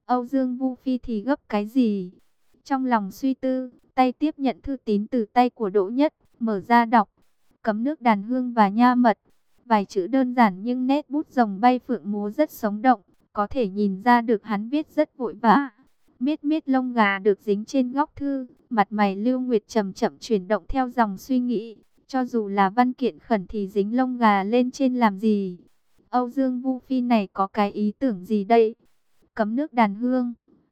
Âu Dương Vu Phi thì gấp cái gì? Trong lòng suy tư, tay tiếp nhận thư tín từ tay của Đỗ Nhất, mở ra đọc. Cấm nước đàn hương và nha mật. Vài chữ đơn giản nhưng nét bút rồng bay phượng múa rất sống động, có thể nhìn ra được hắn viết rất vội vã. Miết miết lông gà được dính trên góc thư, mặt mày Lưu Nguyệt chậm chậm chuyển động theo dòng suy nghĩ. Cho dù là văn kiện khẩn thì dính lông gà lên trên làm gì? Âu Dương Vu Phi này có cái ý tưởng gì đây? Cấm nước đàn hương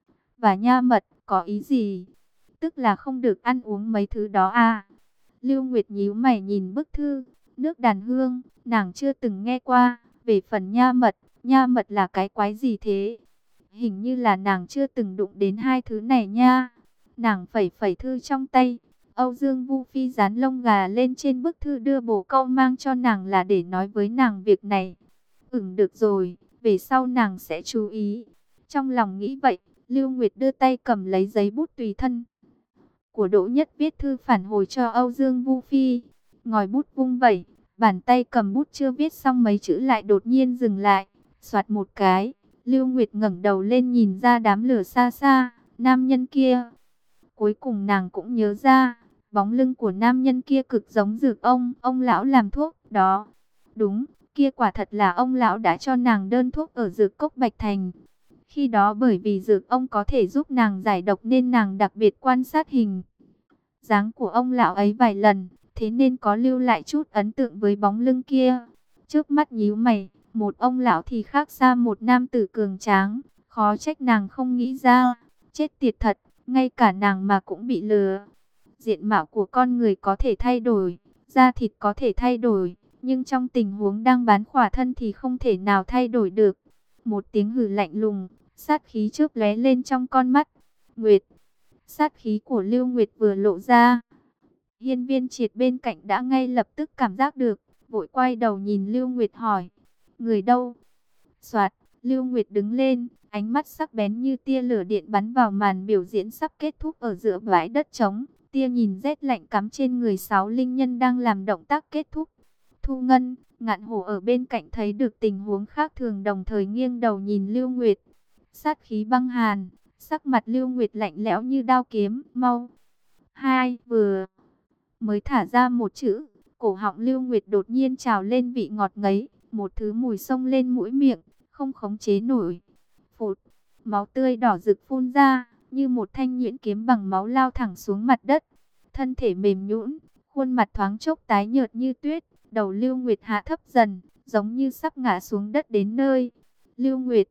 và nha mật có ý gì? Tức là không được ăn uống mấy thứ đó à? Lưu Nguyệt nhíu mày nhìn bức thư. Nước đàn hương, nàng chưa từng nghe qua. Về phần nha mật là cái quái gì thế? Hình như là nàng chưa từng đụng đến hai thứ này nha. Nàng phẩy phẩy thư trong tay. Âu Dương Vu Phi dán lông gà lên trên bức thư đưa bồ câu mang cho nàng là để nói với nàng việc này. Được rồi, về sau nàng sẽ chú ý. Trong lòng nghĩ vậy, Lưu Nguyệt đưa tay cầm lấy giấy bút tùy thân của Đỗ Nhất viết thư phản hồi cho Âu Dương Vu Phi. Ngòi bút vung vẩy, bàn tay cầm bút chưa viết xong mấy chữ lại đột nhiên dừng lại. Soạt một cái, Lưu Nguyệt ngẩng đầu lên nhìn ra đám lửa xa xa, nam nhân kia. Cuối cùng nàng cũng nhớ ra, bóng lưng của nam nhân kia cực giống Dược ông lão làm thuốc đó. Đúng, kia quả thật là ông lão đã cho nàng đơn thuốc ở Dược Cốc Bạch Thành. Khi đó bởi vì Dược ông có thể giúp nàng giải độc nên nàng đặc biệt quan sát hình dáng của ông lão ấy vài lần, thế nên có lưu lại chút ấn tượng với bóng lưng kia. Trước mắt nhíu mày, một ông lão thì khác xa một nam tử cường tráng, khó trách nàng không nghĩ ra. Chết tiệt thật, ngay cả nàng mà cũng bị lừa. Diện mạo của con người có thể thay đổi, da thịt có thể thay đổi, nhưng trong tình huống đang bán khỏa thân thì không thể nào thay đổi được. Một tiếng hừ lạnh lùng, sát khí chớp lóe lên trong con mắt. Nguyệt, sát khí của Lưu Nguyệt vừa lộ ra, Hiên Viên Triệt bên cạnh đã ngay lập tức cảm giác được, vội quay đầu nhìn Lưu Nguyệt hỏi, người đâu? Soạt, Lưu Nguyệt đứng lên, ánh mắt sắc bén như tia lửa điện bắn vào màn biểu diễn sắp kết thúc ở giữa bãi đất trống. Tia nhìn rét lạnh cắm trên người 6 linh nhân đang làm động tác kết thúc. Thu Ngân, Ngạn Hổ ở bên cạnh thấy được tình huống khác thường đồng thời nghiêng đầu nhìn Lưu Nguyệt. Sát khí băng hàn, sắc mặt Lưu Nguyệt lạnh lẽo như đao kiếm, mau. Hai, vừa mới thả ra một chữ, cổ họng Lưu Nguyệt đột nhiên trào lên vị ngọt ngấy, một thứ mùi xông lên mũi miệng, không khống chế nổi. Phụt, máu tươi đỏ rực phun ra, như một thanh nhuyễn kiếm bằng máu lao thẳng xuống mặt đất. Thân thể mềm nhũn, khuôn mặt thoáng chốc tái nhợt như tuyết, đầu Lưu Nguyệt hạ thấp dần, giống như sắp ngã xuống đất đến nơi. Lưu Nguyệt.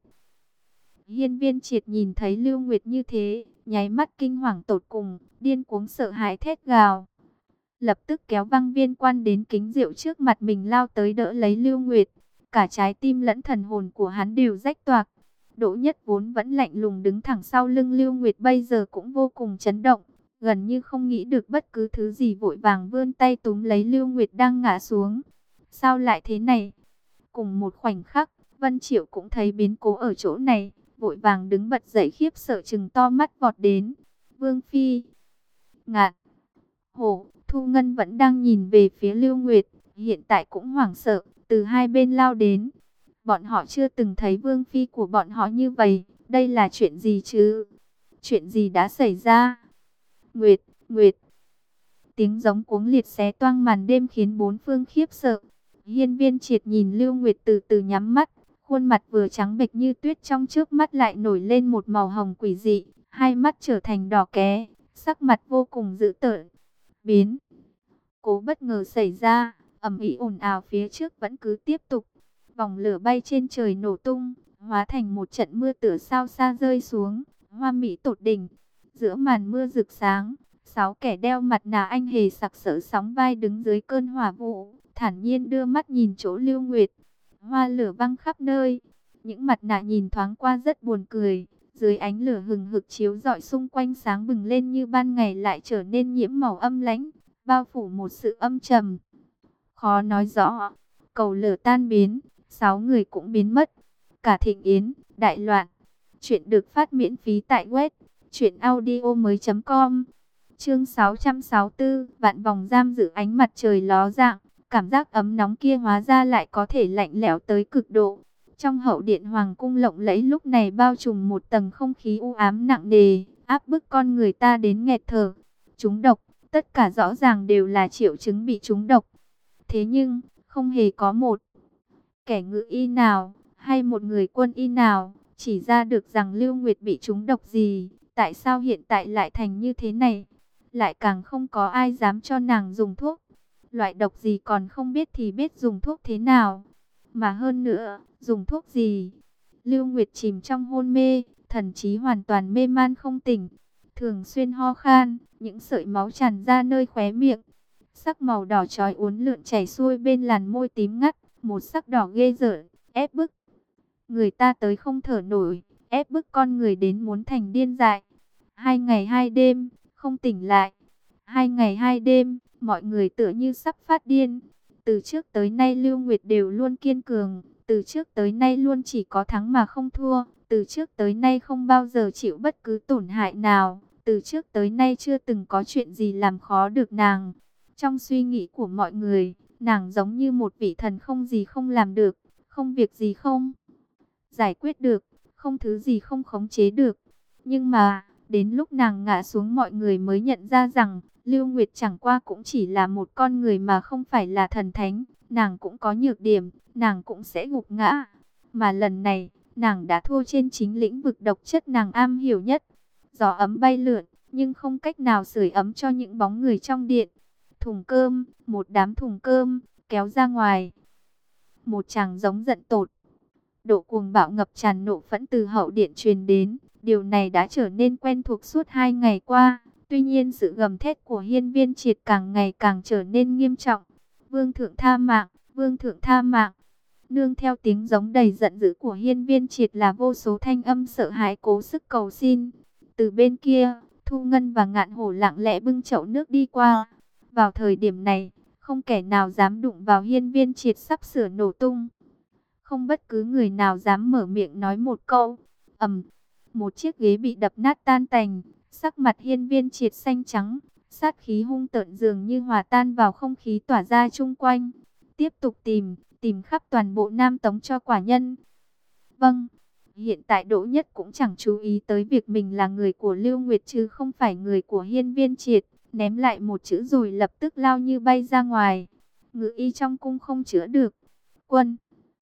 Hiên Viên Triệt nhìn thấy Lưu Nguyệt như thế, nháy mắt kinh hoàng tột cùng, điên cuống sợ hãi thét gào. Lập tức kéo Băng Viên Quan đến kính rượu trước mặt mình lao tới đỡ lấy Lưu Nguyệt. Cả trái tim lẫn thần hồn của hắn đều rách toạc. Đỗ Nhất vốn vẫn lạnh lùng đứng thẳng sau lưng Lưu Nguyệt bây giờ cũng vô cùng chấn động, gần như không nghĩ được bất cứ thứ gì, vội vàng vươn tay túm lấy Lưu Nguyệt đang ngã xuống. Sao lại thế này? Cùng một khoảnh khắc, Vân Triệu cũng thấy biến cố ở chỗ này, vội vàng đứng bật dậy khiếp sợ trừng to mắt vọt đến. Vương Phi, Ngạn Hổ, Thu Ngân vẫn đang nhìn về phía Lưu Nguyệt, hiện tại cũng hoảng sợ, từ hai bên lao đến. Bọn họ chưa từng thấy Vương Phi của bọn họ như vậy, đây là chuyện gì chứ? Chuyện gì đã xảy ra? Nguyệt, Nguyệt. Tiếng giống cuống liệt xé toang màn đêm khiến bốn phương khiếp sợ. Hiên Viên Triệt nhìn Lưu Nguyệt từ từ nhắm mắt, khuôn mặt vừa trắng bệch như tuyết trong trước mắt lại nổi lên một màu hồng quỷ dị, hai mắt trở thành đỏ ké, sắc mặt vô cùng dữ tợn. Biến cố bất ngờ xảy ra, ầm ĩ ồn ào phía trước vẫn cứ tiếp tục. Vòng lửa bay trên trời nổ tung, hóa thành một trận mưa tựa sao xa rơi xuống, hoa mỹ tột đỉnh. Giữa màn mưa rực sáng, 6 kẻ đeo mặt nạ anh hề sặc sỡ sóng vai đứng dưới cơn hỏa vụ, thản nhiên đưa mắt nhìn chỗ Lưu Nguyệt. Hoa lửa văng khắp nơi, những mặt nạ nhìn thoáng qua rất buồn cười, dưới ánh lửa hừng hực chiếu rọi xung quanh sáng bừng lên như ban ngày lại trở nên nhiễm màu âm lãnh, bao phủ một sự âm trầm. Khó nói rõ, cầu lửa tan biến, 6 người cũng biến mất. Cả thịnh yến, đại loạn. Chuyện được phát miễn phí tại web truyệnaudiomoi.com. Chương 664, vạn vòng giam giữ. Ánh mặt trời ló dạng, cảm giác ấm nóng kia hóa ra lại có thể lạnh lẽo tới cực độ. Trong hậu điện hoàng cung lộng lẫy lúc này bao trùm một tầng không khí u ám nặng nề, áp bức con người ta đến nghẹt thở. Trúng độc, tất cả rõ ràng đều là triệu chứng bị trúng độc. Thế nhưng, không hề có một kẻ ngự y nào, hay một người quân y nào, chỉ ra được rằng Lưu Nguyệt bị trúng độc gì, tại sao hiện tại lại thành như thế này. Lại càng không có ai dám cho nàng dùng thuốc. Loại độc gì còn không biết thì biết dùng thuốc thế nào. Mà hơn nữa, dùng thuốc gì? Lưu Nguyệt chìm trong hôn mê, thần trí hoàn toàn mê man không tỉnh. Thường xuyên ho khan, những sợi máu tràn ra nơi khóe miệng. Sắc màu đỏ chói uốn lượn chảy xuôi bên làn môi tím ngắt, một sắc đỏ ghê rợn, ép bức người ta tới không thở nổi, ép bức con người đến muốn thành điên dại. 2 ngày 2 đêm, không tỉnh lại. 2 ngày 2 đêm, mọi người tựa như sắp phát điên. Từ trước tới nay Lưu Nguyệt đều luôn kiên cường, từ trước tới nay luôn chỉ có thắng mà không thua, từ trước tới nay không bao giờ chịu bất cứ tổn hại nào, từ trước tới nay chưa từng có chuyện gì làm khó được nàng. Trong suy nghĩ của mọi người, nàng giống như một vị thần không gì không làm được, không việc gì không giải quyết được, không thứ gì không khống chế được. Nhưng mà, đến lúc nàng ngã xuống mọi người mới nhận ra rằng, Lưu Nguyệt chẳng qua cũng chỉ là một con người mà không phải là thần thánh. Nàng cũng có nhược điểm, nàng cũng sẽ gục ngã. Mà lần này, nàng đã thua trên chính lĩnh vực độc chất nàng am hiểu nhất. Gió ấm bay lượn, nhưng không cách nào sưởi ấm cho những bóng người trong điện. Thùng cơm, một đám thùng cơm, kéo ra ngoài. Một chàng giống giận tột. Độ cuồng bạo ngập tràn nộ phẫn từ hậu điện truyền đến. Điều này đã trở nên quen thuộc suốt 2 ngày qua. Tuy nhiên sự gầm thét của Hiên Viên Triệt càng ngày càng trở nên nghiêm trọng. Vương thượng tha mạng, vương thượng tha mạng. Nương theo tiếng giống đầy giận dữ của Hiên Viên Triệt là vô số thanh âm sợ hãi cố sức cầu xin. Từ bên kia, Thu Ngân và Ngạn Hổ lặng lẽ bưng chậu nước đi qua. Vào thời điểm này, không kẻ nào dám đụng vào Hiên Viên Triệt sắp sửa nổ tung. Không bất cứ người nào dám mở miệng nói một câu. Ầm, một chiếc ghế bị đập nát tan tành, sắc mặt Hiên Viên Triệt xanh trắng, sát khí hung tợn dường như hòa tan vào không khí tỏa ra chung quanh. Tiếp tục tìm khắp toàn bộ Nam Tống cho quả nhân. Vâng, hiện tại Đỗ Nhất cũng chẳng chú ý tới việc mình là người của Lưu Nguyệt chứ không phải người của Hiên Viên Triệt, ném lại một chữ rồi lập tức lao như bay ra ngoài. Ngự y trong cung không chữa được, quân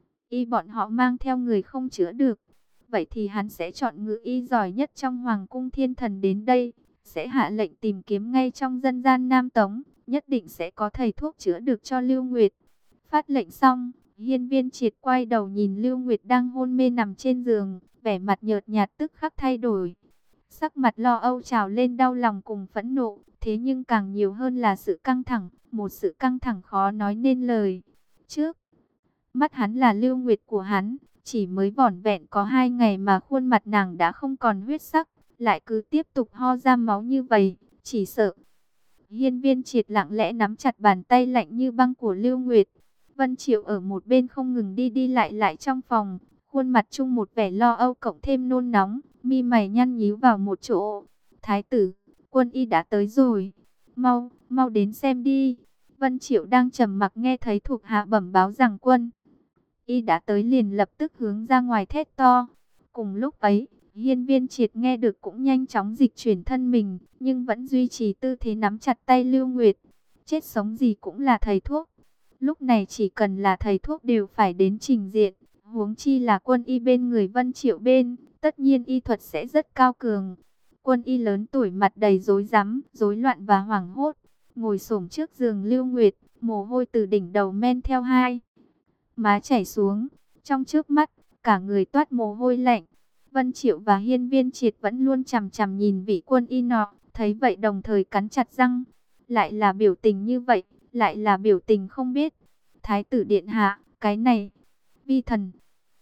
y bọn họ mang theo người không chữa được. Vậy thì hắn sẽ chọn ngự y giỏi nhất trong Hoàng cung Thiên Thần đến đây, sẽ hạ lệnh tìm kiếm ngay trong dân gian Nam Tống, nhất định sẽ có thầy thuốc chữa được cho Lưu Nguyệt. Phát lệnh xong, Hiên Viên Triệt quay đầu nhìn Lưu Nguyệt đang hôn mê nằm trên giường, vẻ mặt nhợt nhạt tức khắc thay đổi. Sắc mặt lo âu trào lên đau lòng cùng phẫn nộ, thế nhưng càng nhiều hơn là sự căng thẳng, một sự căng thẳng khó nói nên lời. Trước mắt hắn là Lưu Nguyệt của hắn, chỉ mới vỏn vẹn có 2 ngày mà khuôn mặt nàng đã không còn huyết sắc, lại cứ tiếp tục ho ra máu như vậy, chỉ sợ. Hiên Viên Triệt lặng lẽ nắm chặt bàn tay lạnh như băng của Lưu Nguyệt. Vân Triệu ở một bên không ngừng đi đi lại trong phòng, khuôn mặt chung một vẻ lo âu cộng thêm nôn nóng, mi mày nhăn nhíu vào một chỗ. Thái tử, quân y đã tới rồi, mau đến xem đi. Vân Triệu đang trầm mặc nghe thấy thuộc hạ bẩm báo rằng quân y đã tới liền lập tức hướng ra ngoài thét to. Cùng lúc ấy, Hiên Viên Triệt nghe được cũng nhanh chóng dịch chuyển thân mình, nhưng vẫn duy trì tư thế nắm chặt tay Lưu Nguyệt. Chết sống gì cũng là thầy thuốc. Lúc này chỉ cần là thầy thuốc đều phải đến trình diện, huống chi là quân y bên người Vân Triệu bên, tất nhiên y thuật sẽ rất cao cường. Quân y lớn tuổi mặt đầy rối rắm, rối loạn và hoảng hốt, ngồi xổm trước giường Lưu Nguyệt, mồ hôi từ đỉnh đầu men theo hai má chảy xuống, trong chớp mắt, cả người toát mồ hôi lạnh. Vân Triệu và Hiên Viên Triệt vẫn luôn chằm chằm nhìn vị quân y nọ, thấy vậy đồng thời cắn chặt răng. Lại là biểu tình như vậy, lại là biểu tình không biết. Thái tử điện hạ, cái này, vi thần,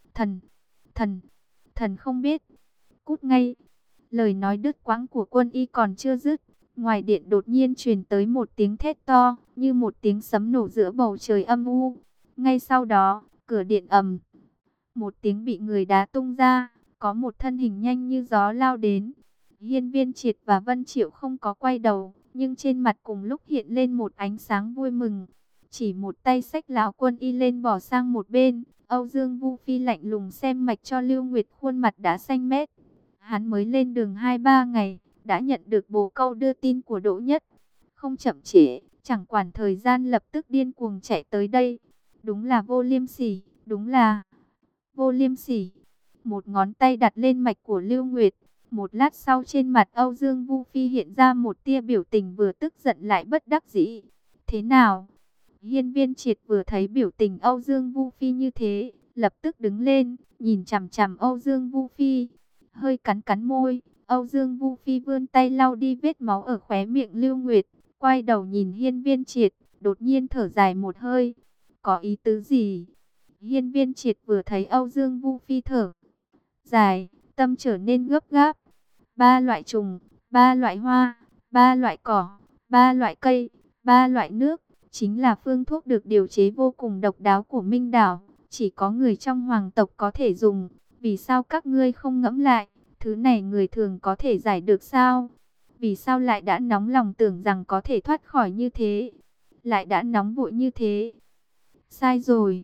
thần không biết. Cút ngay. Lời nói đứt quãng của quân y còn chưa dứt, ngoài điện đột nhiên truyền tới một tiếng thét to, như một tiếng sấm nổ giữa bầu trời âm u. Ngay sau đó, cửa điện ầm một tiếng bị người đá tung ra, có một thân hình nhanh như gió lao đến. Hiên Viên Triệt và Vân Triệu không có quay đầu, nhưng trên mặt cùng lúc hiện lên một ánh sáng vui mừng. Chỉ một tay xách lão quân y lên bỏ sang một bên, Âu Dương Vu Phi lạnh lùng xem mạch cho Lưu Nguyệt, khuôn mặt đã xanh mét. Hắn mới lên đường 2-3 ngày, đã nhận được bồ câu đưa tin của Đỗ Nhất. Không chậm trễ, chẳng quản thời gian lập tức điên cuồng chạy tới đây. Đúng là vô liêm sỉ, đúng là vô liêm sỉ. Một ngón tay đặt lên mạch của Lưu Nguyệt. Một lát sau trên mặt Âu Dương Vu Phi hiện ra một tia biểu tình vừa tức giận lại bất đắc dĩ. Thế nào? Hiên Viên Triệt vừa thấy biểu tình Âu Dương Vu Phi như thế, lập tức đứng lên, nhìn chằm chằm Âu Dương Vu Phi, hơi cắn cắn môi. Âu Dương Vu Phi vươn tay lau đi vết máu ở khóe miệng Lưu Nguyệt, quay đầu nhìn Hiên Viên Triệt, đột nhiên thở dài một hơi. Có ý tứ gì? Hiên Viên Triệt vừa thấy Âu Dương Vu Phi thở dài, tâm trở nên gấp gáp. 3 loại trùng, 3 loại hoa, 3 loại cỏ, 3 loại cây, 3 loại nước, chính là phương thuốc được điều chế vô cùng độc đáo của Minh Đảo. Chỉ có người trong hoàng tộc có thể dùng. Vì sao các ngươi không ngẫm lại? Thứ này người thường có thể giải được sao? Vì sao lại đã nóng lòng tưởng rằng có thể thoát khỏi như thế? Lại đã nóng vội như thế? Sai rồi.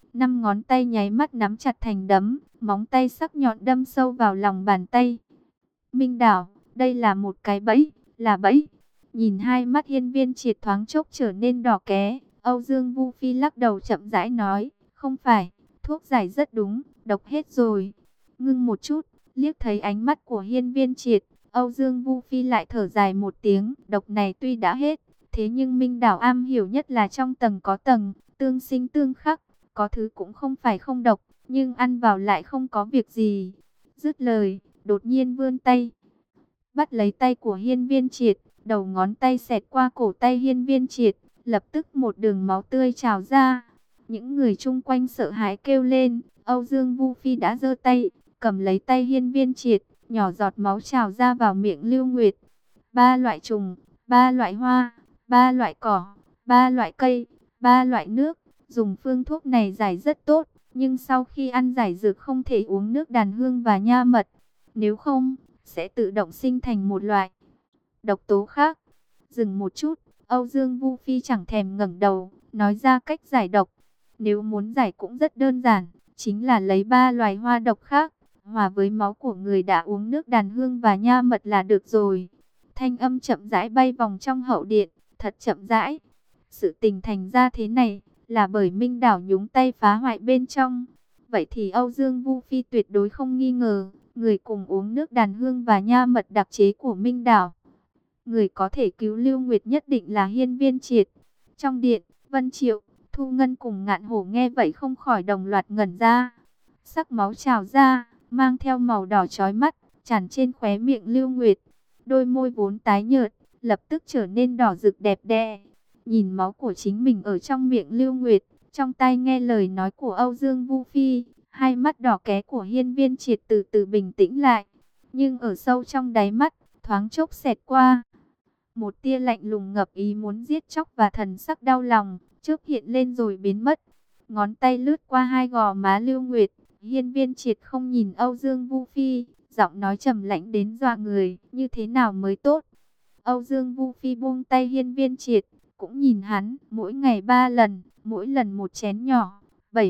5 ngón tay nháy mắt nắm chặt thành đấm, móng tay sắc nhọn đâm sâu vào lòng bàn tay. Minh Đảo, đây là một cái bẫy, là bẫy. Nhìn hai mắt Hiên Viên Triệt thoáng chốc trở nên đỏ ké, Âu Dương Vu Phi lắc đầu chậm rãi nói, không phải, thuốc giải rất đúng, độc hết rồi. Ngưng một chút, liếc thấy ánh mắt của Hiên Viên Triệt, Âu Dương Vu Phi lại thở dài một tiếng, độc này tuy đã hết, thế nhưng Minh Đảo am hiểu nhất là trong tầng có tầng, tương sinh tương khắc, có thứ cũng không phải không độc, nhưng ăn vào lại không có việc gì. Dứt lời, đột nhiên vươn tay, bắt lấy tay của Hiên Viên Triệt, đầu ngón tay xẹt qua cổ tay Hiên Viên Triệt, lập tức một đường máu tươi trào ra. Những người chung quanh sợ hãi kêu lên, Âu Dương Vu Phi đã giơ tay, cầm lấy tay Hiên Viên Triệt, nhỏ giọt máu trào ra vào miệng Lưu Nguyệt. 3 loại trùng, 3 loại hoa, 3 loại cỏ, 3 loại cây, 3 loại nước, dùng phương thuốc này giải rất tốt, nhưng sau khi ăn giải dược không thể uống nước đàn hương và nha mật, nếu không sẽ tự động sinh thành một loại độc tố khác. Dừng một chút, Âu Dương Vu Phi chẳng thèm ngẩng đầu, nói ra cách giải độc. Nếu muốn giải cũng rất đơn giản, chính là lấy 3 loài hoa độc khác, hòa với máu của người đã uống nước đàn hương và nha mật là được rồi. Thanh âm chậm rãi bay vòng trong hậu điện, thật chậm rãi. Sự tình thành ra thế này, là bởi Minh Đảo nhúng tay phá hoại bên trong. Vậy thì Âu Dương Vu Phi tuyệt đối không nghi ngờ, người cùng uống nước đàn hương và nha mật đặc chế của Minh Đảo. Người có thể cứu Lưu Nguyệt nhất định là Hiên Viên Triệt. Trong điện, Vân Triệu, Thu Ngân cùng Ngạn Hổ nghe vậy không khỏi đồng loạt ngẩn ra. Sắc máu trào ra, mang theo màu đỏ chói mắt, tràn trên khóe miệng Lưu Nguyệt. Đôi môi vốn tái nhợt, lập tức trở nên đỏ rực đẹp đẽ. Nhìn máu của chính mình ở trong miệng Lưu Nguyệt, trong tai nghe lời nói của Âu Dương Vu Phi, hai mắt đỏ ké của Hiên Viên Triệt từ từ bình tĩnh lại. Nhưng ở sâu trong đáy mắt, thoáng chốc xẹt qua một tia lạnh lùng ngập ý muốn giết chóc và thần sắc đau lòng, chớp hiện lên rồi biến mất. Ngón tay lướt qua hai gò má Lưu Nguyệt, Hiên Viên Triệt không nhìn Âu Dương Vu Phi, giọng nói trầm lạnh đến dọa người, như thế nào mới tốt. Âu Dương Vu Phi buông tay Hiên Viên Triệt, cũng nhìn hắn, mỗi ngày 3 lần, mỗi lần một chén nhỏ,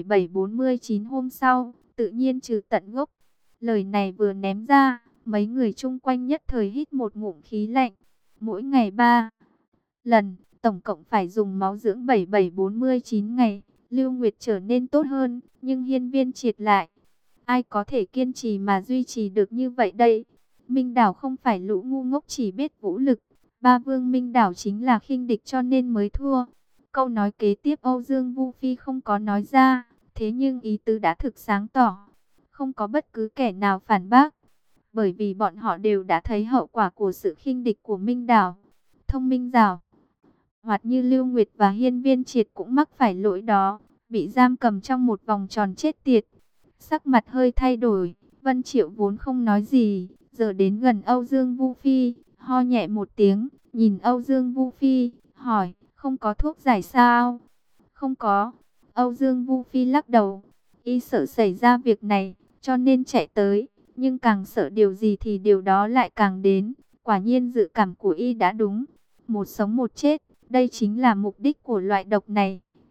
7749 hôm sau, tự nhiên trừ tận gốc. Lời này vừa ném ra, mấy người chung quanh nhất thời hít một ngụm khí lạnh. Mỗi ngày 3 lần, tổng cộng phải dùng máu dưỡng 7749 ngày. Lưu Nguyệt trở nên tốt hơn, nhưng Hiên Viên Triệt lại. Ai có thể kiên trì mà duy trì được như vậy đây? Minh Đảo không phải lũ ngu ngốc chỉ biết vũ lực. Ba vương Minh Đảo chính là khinh địch cho nên mới thua. Câu nói kế tiếp Âu Dương Vu Phi không có nói ra, thế nhưng ý tứ đã thực sáng tỏ. Không có bất cứ kẻ nào phản bác, bởi vì bọn họ đều đã thấy hậu quả của sự khinh địch của Minh Đảo. Thông minh giàu hoạt như Lưu Nguyệt và Hiên Viên Triệt cũng mắc phải lỗi đó, bị giam cầm trong một vòng tròn chết tiệt. Sắc mặt hơi thay đổi, Vân Triệu vốn không nói gì, giờ đến gần Âu Dương Vu Phi, ho nhẹ một tiếng, nhìn Âu Dương Vu Phi, hỏi, không có thuốc giải sao? Không có. Âu Dương Vu Phi lắc đầu, y sợ xảy ra việc này, cho nên chạy tới, nhưng càng sợ điều gì thì điều đó lại càng đến. Quả nhiên dự cảm của y đã đúng, một sống một chết, đây chính là mục đích của loại độc này.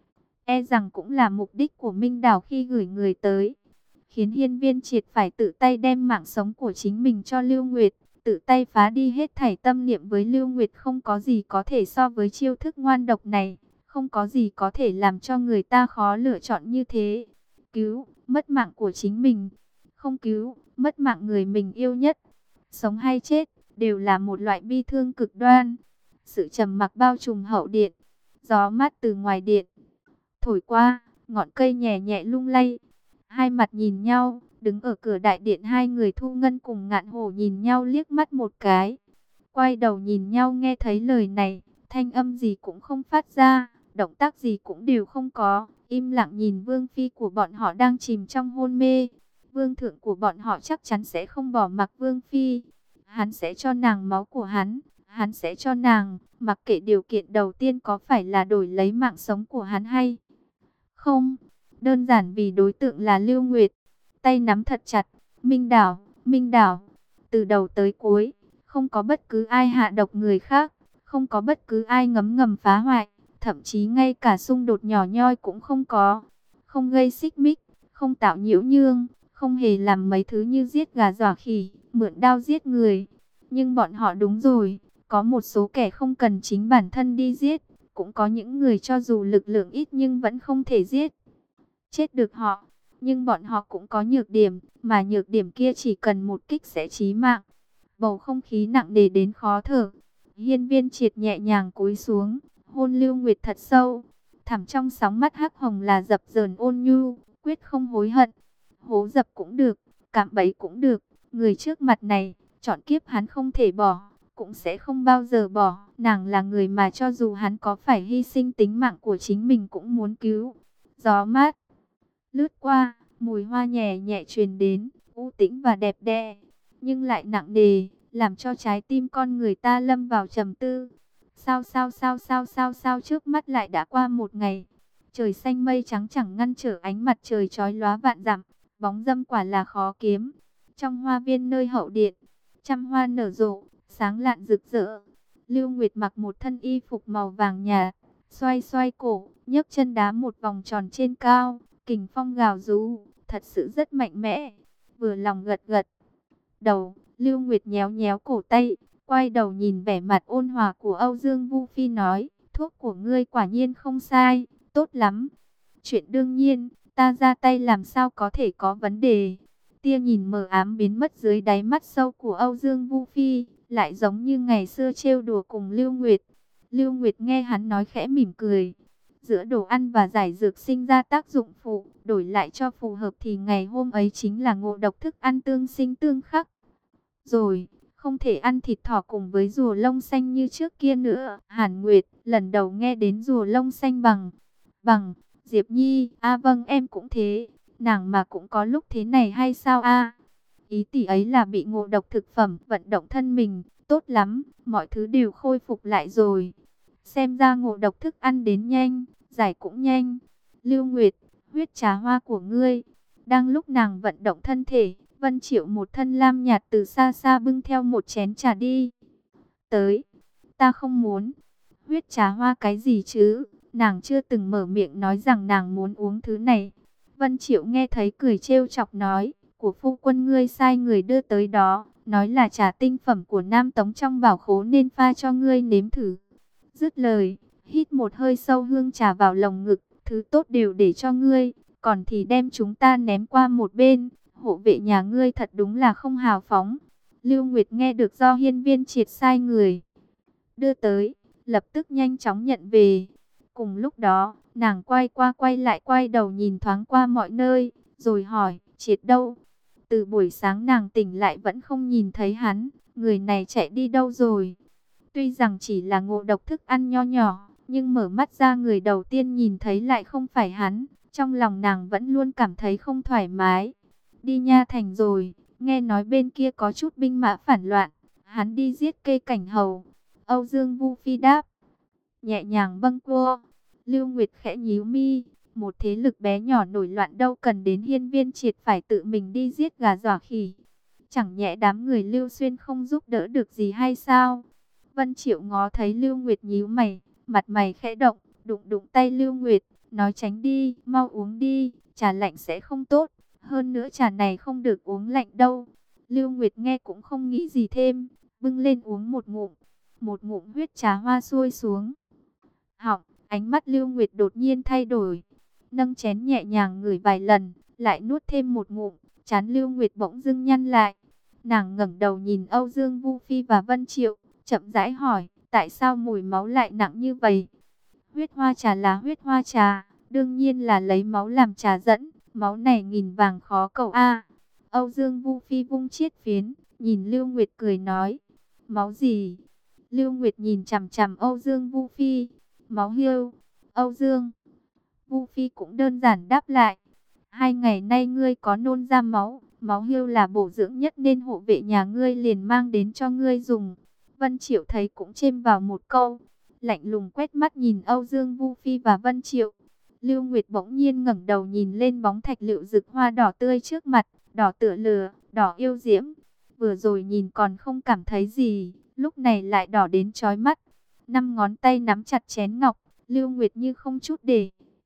e rằng cũng là mục đích của Minh Đảo khi gửi người tới, khiến Hiên Viên Triệt phải tự tay đem mạng sống của chính mình cho Lưu Nguyệt, tự tay phá đi hết thảy tâm niệm với Lưu Nguyệt. Không có gì có thể so với chiêu thức ngoan độc này, không có gì có thể làm cho người ta khó lựa chọn như thế. Cứu, mất mạng của chính mình, không cứu, mất mạng người mình yêu nhất. Sống hay chết, đều là một loại bi thương cực đoan. Sự trầm mặc bao trùm hậu điện, gió mát từ ngoài điện thổi qua, ngọn cây nhẹ nhẹ lung lay. Hai mặt nhìn nhau, đứng ở cửa đại điện, hai người Thu Ngân cùng Ngạn Hổ nhìn nhau liếc mắt một cái. Quay đầu nhìn nhau, nghe thấy lời này, thanh âm gì cũng không phát ra, động tác gì cũng đều không có, im lặng nhìn vương phi của bọn họ đang chìm trong hôn mê. Vương thượng của bọn họ chắc chắn sẽ không bỏ mặc vương phi. Hắn sẽ cho nàng máu của hắn sẽ cho nàng, mặc kệ điều kiện đầu tiên có phải là đổi lấy mạng sống của hắn hay không. Đơn giản vì đối tượng là Lưu Nguyệt. Tay nắm thật chặt. Minh Đảo, từ đầu tới cuối, không có bất cứ ai hạ độc người khác, không có bất cứ ai ngấm ngầm phá hoại, thậm chí ngay cả xung đột nhỏ nhoi cũng không có. Không gây xích mích, không tạo nhiễu nhương, không hề làm mấy thứ như giết gà dọa khỉ, mượn đao giết người. Nhưng bọn họ đúng rồi, có một số kẻ không cần chính bản thân đi giết, cũng có những người cho dù lực lượng ít nhưng vẫn không thể giết chết được họ. Nhưng bọn họ cũng có nhược điểm, mà nhược điểm kia chỉ cần một kích sẽ chí mạng. Bầu không khí nặng nề đến khó thở. Hiên Viên Triệt nhẹ nhàng cúi xuống, hôn Lưu Nguyệt thật sâu. Thẳm trong sóng mắt hắc hồng là dập dờn ôn nhu, quyết không hối hận. Hố dập cũng được, cạm bẫy cũng được, người trước mặt này, chọn kiếp hắn không thể bỏ, cũng sẽ không bao giờ bỏ. Nàng là người mà cho dù hắn có phải hy sinh tính mạng của chính mình cũng muốn cứu. Gió mát lướt qua, mùi hoa nhẹ nhẹ truyền đến, u tĩnh và đẹp đẽ, nhưng lại nặng nề, làm cho trái tim con người ta lâm vào trầm tư. Sao trước mắt lại đã qua một ngày. Trời xanh mây trắng chẳng ngăn trở ánh mặt trời chói lóa vạn dặm, bóng dâm quả là khó kiếm. Trong hoa viên nơi hậu điện, trăm hoa nở rộ, sáng lạn rực rỡ. Lưu Nguyệt mặc một thân y phục màu vàng nhạt, xoay xoay cổ, nhấc chân đá một vòng tròn trên cao, kình phong gào rú, thật sự rất mạnh mẽ. Vừa lòng gật gật đầu, Lưu Nguyệt nhéo nhéo cổ tay, quay đầu nhìn vẻ mặt ôn hòa của Âu Dương Vu Phi nói, thuốc của ngươi quả nhiên không sai, tốt lắm. Chuyện đương nhiên, ta ra tay làm sao có thể có vấn đề. Tia nhìn mờ ám biến mất dưới đáy mắt sâu của Âu Dương Vu Phi, lại giống như ngày xưa trêu đùa cùng Lưu Nguyệt. Lưu Nguyệt nghe hắn nói khẽ mỉm cười. Giữa đồ ăn và giải dược sinh ra tác dụng phụ, đổi lại cho phù hợp thì ngày hôm ấy chính là ngộ độc thức ăn tương sinh tương khắc. Rồi, không thể ăn thịt thỏ cùng với rùa lông xanh như trước kia nữa. Hàn Nguyệt lần đầu nghe đến rùa lông xanh bằng Diệp Nhi. Vâng, em cũng thế. Nàng mà cũng có lúc thế này hay sao Ý tỷ ấy là bị ngộ độc thực phẩm, vận động thân mình, tốt lắm, mọi thứ đều khôi phục lại rồi. Xem ra ngộ độc thức ăn đến nhanh, giải cũng nhanh. Lưu Nguyệt, huyết trà hoa của ngươi. Đang lúc nàng vận động thân thể, Vân Triệu một thân lam nhạt từ xa xa bưng theo một chén trà đi tới. Ta không muốn. Huyết trà hoa cái gì chứ? Nàng chưa từng mở miệng nói rằng nàng muốn uống thứ này. Vân Triệu nghe thấy cười trêu chọc nói, của phu quân ngươi sai người đưa tới đó, nói là trà tinh phẩm của Nam Tống trong bảo khố nên pha cho ngươi nếm thử. Dứt lời, hít một hơi sâu hương trà vào lồng ngực, thứ tốt đều để cho ngươi, còn thì đem chúng ta ném qua một bên. Hộ vệ nhà ngươi thật đúng là không hào phóng. Lưu Nguyệt nghe được do Hiên Viên Triệt sai người đưa tới, lập tức nhanh chóng nhận về. Cùng lúc đó, nàng quay qua quay lại, quay đầu nhìn thoáng qua mọi nơi, rồi hỏi, Triệt đâu? Từ buổi sáng nàng tỉnh lại vẫn không nhìn thấy hắn, người này chạy đi đâu rồi? Tuy rằng chỉ là ngộ độc thức ăn nho nhỏ, nhưng mở mắt ra người đầu tiên nhìn thấy lại không phải hắn. Trong lòng nàng vẫn luôn cảm thấy không thoải mái. Đi Nha Thành rồi, nghe nói bên kia có chút binh mã phản loạn, hắn đi giết Kê Cảnh Hầu. Âu Dương Vu Phi đáp, nhẹ nhàng bâng quơ. Lưu Nguyệt khẽ nhíu mi, một thế lực bé nhỏ nổi loạn đâu cần đến Hiên Viên Triệt phải tự mình đi giết gà dọa khỉ. Chẳng nhẽ đám người Lưu Xuyên không giúp đỡ được gì hay sao? Vân Triệu ngó thấy Lưu Nguyệt nhíu mày, mặt mày khẽ động, đụng đụng tay Lưu Nguyệt, nói tránh đi, mau uống đi, trà lạnh sẽ không tốt, hơn nữa trà này không được uống lạnh đâu. Lưu Nguyệt nghe cũng không nghĩ gì thêm, bưng lên uống một ngụm huyết trà hoa xuôi xuống họng. Ánh mắt Lưu Nguyệt đột nhiên thay đổi, nâng chén nhẹ nhàng ngửi vài lần, lại nuốt thêm một ngụm. Trán Lưu Nguyệt bỗng dưng nhăn lại, nàng ngẩng đầu nhìn Âu Dương Vu Phi và Vân Triệu, chậm rãi hỏi, tại sao mùi máu lại nặng như vậy? Huyết hoa trà là huyết hoa trà, đương nhiên là lấy máu làm trà dẫn, máu này nghìn vàng khó cầu a. Âu Dương Vu Phi vung chiết phiến, nhìn Lưu Nguyệt cười nói, máu gì? Lưu Nguyệt nhìn chằm chằm Âu Dương Vu Phi, máu hươu. Âu Dương Vu Phi cũng đơn giản đáp lại, 2 ngày nay ngươi có nôn ra máu, máu hươu là bổ dưỡng nhất nên hộ vệ nhà ngươi liền mang đến cho ngươi dùng. Vân Triệu thấy cũng chêm vào một câu, lạnh lùng quét mắt nhìn Âu Dương Vu Phi và Vân Triệu. Lưu Nguyệt bỗng nhiên ngẩng đầu nhìn lên bóng thạch lựu rực hoa đỏ tươi trước mặt, đỏ tựa lửa, đỏ yêu diễm. Vừa rồi nhìn còn không cảm thấy gì, lúc này lại đỏ đến chói mắt. 5 ngón tay nắm chặt chén ngọc, Lưu Nguyệt như không chút để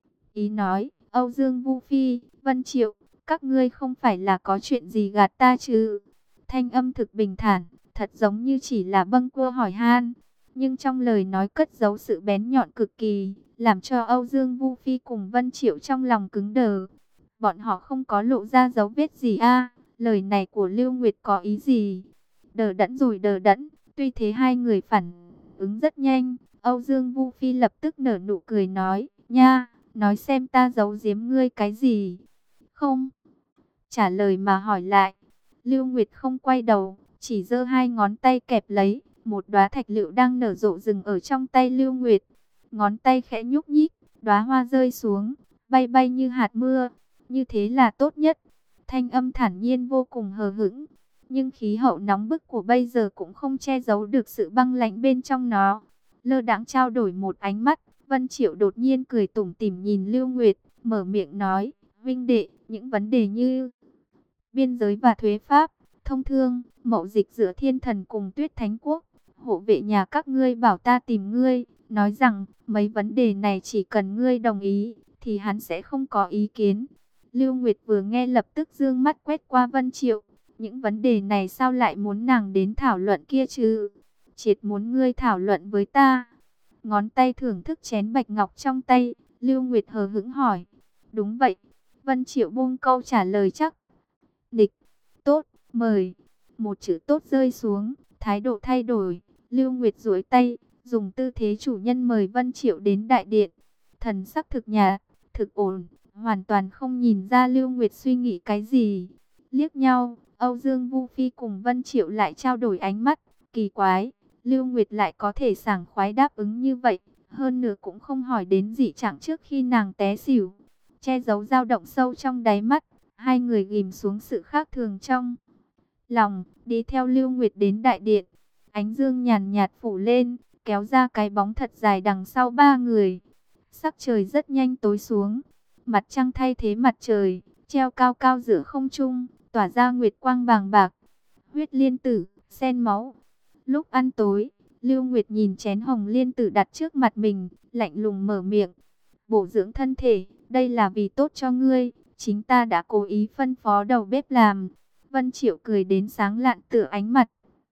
ý nói, Âu Dương Vu Phi, Vân Triệu, các ngươi không phải là có chuyện gì gạt ta chứ? Thanh âm thực bình thản, thật giống như chỉ là bâng quơ hỏi han, nhưng trong lời nói cất giấu sự bén nhọn cực kỳ, làm cho Âu Dương Vu Phi cùng Vân Triệu trong lòng cứng đờ. Bọn họ không có lộ ra dấu vết gì a, lời này của Lưu Nguyệt có ý gì? Đờ đẫn rồi đờ đẫn, tuy thế hai người phản ứng rất nhanh. Âu Dương Vu Phi lập tức nở nụ cười nói, nha, nói xem ta giấu giếm ngươi cái gì? Không trả lời mà hỏi lại. Lưu Nguyệt không quay đầu, chỉ giơ 2 ngón tay kẹp lấy một đóa thạch lựu đang nở rộ rừng ở trong tay Lưu Nguyệt. Ngón tay khẽ nhúc nhích, đóa hoa rơi xuống, bay bay như hạt mưa. Như thế là tốt nhất. Thanh âm thản nhiên vô cùng hờ hững, nhưng khí hậu nóng bức của bây giờ cũng không che giấu được sự băng lãnh bên trong nó. Lơ đãng trao đổi một ánh mắt, Vân Triệu đột nhiên cười tủm tỉm nhìn Lưu Nguyệt, mở miệng nói, huynh đệ, những vấn đề như biên giới và thuế pháp, thông thương, mậu dịch giữa Thiên Thần cùng Tuyết Thánh Quốc, hộ vệ nhà các ngươi bảo ta tìm ngươi, nói rằng mấy vấn đề này chỉ cần ngươi đồng ý, thì hắn sẽ không có ý kiến. Lưu Nguyệt vừa nghe lập tức dương mắt quét qua Vân Triệu, những vấn đề này sao lại muốn nàng đến thảo luận kia chứ? Triệt muốn ngươi thảo luận với ta. Ngón tay thưởng thức chén bạch ngọc trong tay, Lưu Nguyệt hờ hững hỏi. Đúng vậy. Vân Triệu buông câu trả lời chắc nịch. Tốt, mời. Một chữ tốt rơi xuống, thái độ thay đổi. Lưu Nguyệt duỗi tay, dùng tư thế chủ nhân mời Vân Triệu đến đại điện. Thần sắc thực nhã, thực ổn, hoàn toàn không nhìn ra Lưu Nguyệt suy nghĩ cái gì. Liếc nhau, Âu Dương Vu Phi cùng Vân Triệu lại trao đổi ánh mắt. Kỳ quái, Lưu Nguyệt lại có thể sảng khoái đáp ứng như vậy, hơn nữa cũng không hỏi đến dị trạng trước khi nàng té xỉu. Che giấu dao động sâu trong đáy mắt, hai người ghim xuống sự khác thường trong lòng, đi theo Lưu Nguyệt đến đại điện. Ánh dương nhàn nhạt phủ lên, kéo ra cái bóng thật dài đằng sau ba người. Sắc trời rất nhanh tối xuống, mặt trăng thay thế mặt trời, treo cao cao giữa không trung, tỏa ra nguyệt quang bàng bạc. Huyết liên tử, sen máu. Lúc ăn tối, Lưu Nguyệt nhìn chén hồng liên tử đặt trước mặt mình, lạnh lùng mở miệng. Bổ dưỡng thân thể, đây là vì tốt cho ngươi, chính ta đã cố ý phân phó đầu bếp làm. Vân Triệu cười đến sáng lạn tựa ánh mặt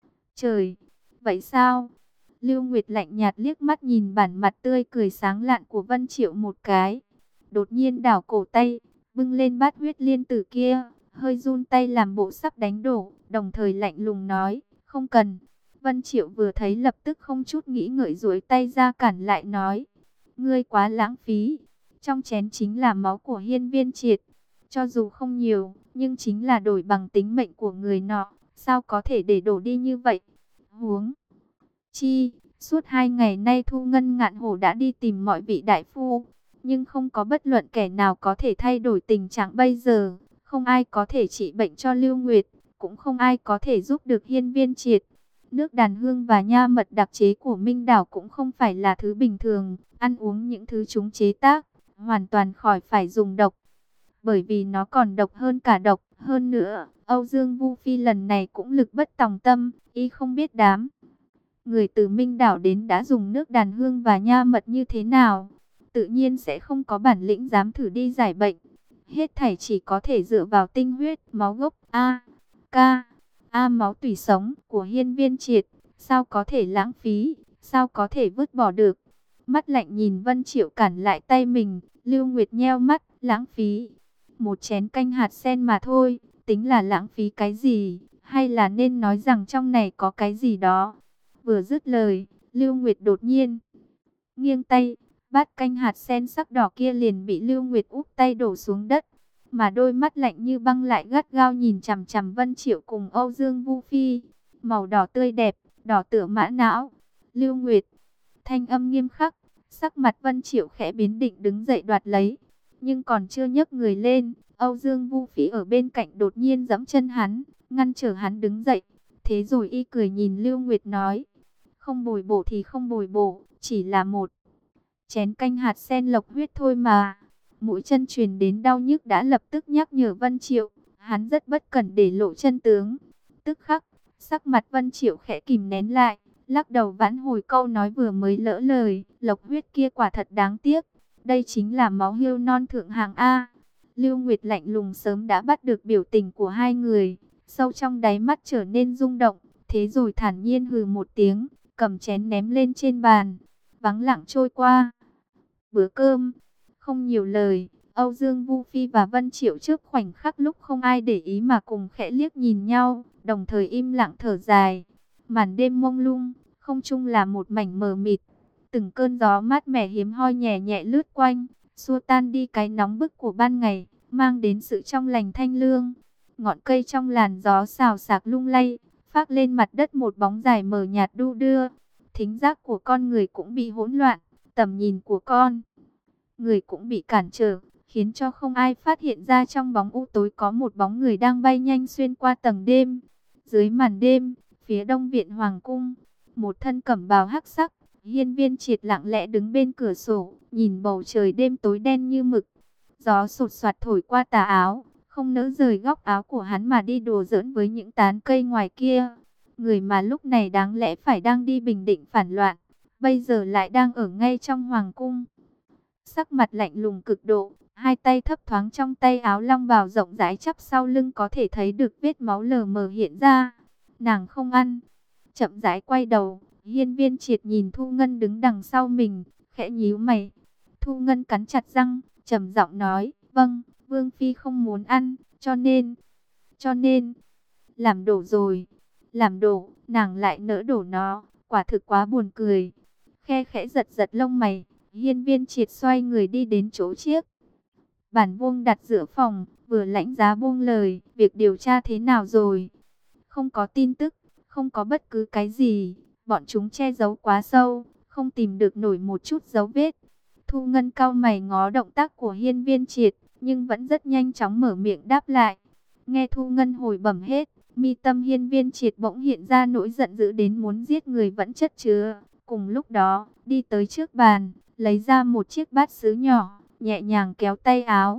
trời. Vậy sao? Lưu Nguyệt lạnh nhạt liếc mắt nhìn bản mặt tươi cười sáng lạn của Vân Triệu một cái. Đột nhiên đảo cổ tay, bưng lên bát huyết liên tử kia, hơi run tay làm bộ sắp đánh đổ, đồng thời lạnh lùng nói, không cần. Vân Triệu vừa thấy lập tức không chút nghĩ ngợi duỗi tay ra cản lại nói, ngươi quá lãng phí, trong chén chính là máu của Hiên Viên Triệt, cho dù không nhiều, nhưng chính là đổi bằng tính mệnh của người nọ, sao có thể để đổ đi như vậy? Huống chi, suốt 2 ngày nay Thu Ngân Ngạn Hổ đã đi tìm mọi vị đại phu, nhưng không có bất luận kẻ nào có thể thay đổi tình trạng bây giờ, không ai có thể trị bệnh cho Lưu Nguyệt, cũng không ai có thể giúp được Hiên Viên Triệt. Nước đàn hương và nha mật đặc chế của Minh Đảo cũng không phải là thứ bình thường, ăn uống những thứ chúng chế tác, hoàn toàn khỏi phải dùng độc. Bởi vì nó còn độc hơn cả độc, hơn nữa, Âu Dương Vu Phi lần này cũng lực bất tòng tâm, y không biết đám người từ Minh Đảo đến đã dùng nước đàn hương và nha mật như thế nào. tự nhiên sẽ không có bản lĩnh dám thử đi giải bệnh. Hết thảy chỉ có thể dựa vào tinh huyết, máu gốc máu tủy sống của Hiên Viên Triệt, sao có thể lãng phí, sao có thể vứt bỏ được. Mắt lạnh nhìn Vân Triệu cản lại tay mình, Lưu Nguyệt nheo mắt, lãng phí. Một chén canh hạt sen mà thôi, tính là lãng phí cái gì, hay là nên nói rằng trong này có cái gì đó. Vừa dứt lời, Lưu Nguyệt đột nhiên nghiêng tay, bát canh hạt sen sắc đỏ kia liền bị Lưu Nguyệt úp tay đổ xuống đất. Mà đôi mắt lạnh như băng lại gắt gao nhìn chằm chằm Vân Triệu cùng Âu Dương Vu Phi. Màu đỏ tươi đẹp, đỏ tựa mã não. Lưu Nguyệt, thanh âm nghiêm khắc, sắc mặt Vân Triệu khẽ biến, định đứng dậy đoạt lấy. Nhưng còn chưa nhấc người lên, Âu Dương Vu Phi ở bên cạnh đột nhiên giẫm chân hắn, ngăn trở hắn đứng dậy. Thế rồi y cười nhìn Lưu Nguyệt nói, không bồi bổ thì không bồi bổ, chỉ là một chén canh hạt sen lộc huyết thôi mà. Mũi chân truyền đến đau nhức đã lập tức nhắc nhở Vân Triệu, hắn rất bất cẩn để lộ chân tướng. Tức khắc, sắc mặt Vân Triệu khẽ kìm nén lại, lắc đầu vãn hồi câu nói vừa mới lỡ lời, lộc huyết kia quả thật đáng tiếc, đây chính là máu hươu non thượng hạng A. Lưu Nguyệt lạnh lùng sớm đã bắt được biểu tình của hai người, sâu trong đáy mắt trở nên rung động, thế rồi thản nhiên hừ một tiếng, cầm chén ném lên trên bàn, vắng lặng trôi qua. Bữa cơm, không nhiều lời, Âu Dương Vu Phi và Vân Triệu trước khoảnh khắc lúc không ai để ý mà cùng khẽ liếc nhìn nhau, đồng thời im lặng thở dài. Màn đêm mông lung, không trung là một mảnh mờ mịt, từng cơn gió mát mẻ hiếm hoi nhẹ nhẹ lướt quanh, xua tan đi cái nóng bức của ban ngày, mang đến sự trong lành thanh lương. Ngọn cây trong làn gió xào xạc lung lay, phác lên mặt đất một bóng dài mờ nhạt đu đưa. Thính giác của con người cũng bị hỗn loạn, tầm nhìn của con người cũng bị cản trở, khiến cho không ai phát hiện ra trong bóng u tối có một bóng người đang bay nhanh xuyên qua tầng đêm. Dưới màn đêm, phía đông viện hoàng cung, một thân cẩm bào hắc sắc, Hiên Viên Triệt lặng lẽ đứng bên cửa sổ, nhìn bầu trời đêm tối đen như mực. Gió sột soạt thổi qua tà áo, không nỡ rời góc áo của hắn mà đi đùa giỡn với những tán cây ngoài kia. Người mà lúc này đáng lẽ phải đang đi bình định phản loạn, bây giờ lại đang ở ngay trong hoàng cung. Sắc mặt lạnh lùng cực độ, hai tay thấp thoáng trong tay áo long bào rộng rãi chắp sau lưng có thể thấy được vết máu lờ mờ hiện ra. Nàng không ăn, chậm rãi quay đầu, Hiên Viên Triệt nhìn Thu Ngân đứng đằng sau mình, khẽ nhíu mày. Thu Ngân cắn chặt răng, trầm giọng nói, vâng, Vương Phi không muốn ăn, cho nên, làm đổ rồi, làm đổ, nàng lại nỡ đổ nó, quả thực quá buồn cười. Khe khẽ giật giật lông mày, Hiên Viên Triệt xoay người đi đến chỗ chiếc bàn vuông đặt giữa phòng, vừa lãnh giá buông lời, việc điều tra thế nào rồi? Không có tin tức, không có bất cứ cái gì, bọn chúng che giấu quá sâu, không tìm được nổi một chút dấu vết. Thu Ngân cau mày ngó động tác của Hiên Viên Triệt, nhưng vẫn rất nhanh chóng mở miệng đáp lại. Nghe Thu Ngân hồi bẩm hết, mi tâm Hiên Viên Triệt bỗng hiện ra nỗi giận dữ đến muốn giết người vẫn chất chứa. Cùng lúc đó, đi tới trước bàn, lấy ra một chiếc bát sứ nhỏ, nhẹ nhàng kéo tay áo